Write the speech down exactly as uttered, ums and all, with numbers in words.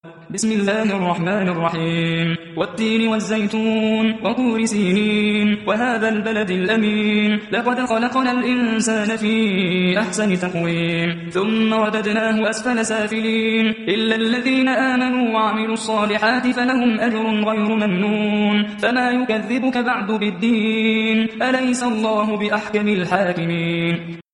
بسم الله الرحمن الرحيم والتين والزيتون وطور سينين وهذا البلد الأمين لقد خلقنا الإنسان في أحسن تقويم ثم رددناه أسفل سافلين إلا الذين آمنوا وعملوا الصالحات فلهم أجر غير ممنون فما يكذبك بعد بالدين أليس الله بأحكم الحاكمين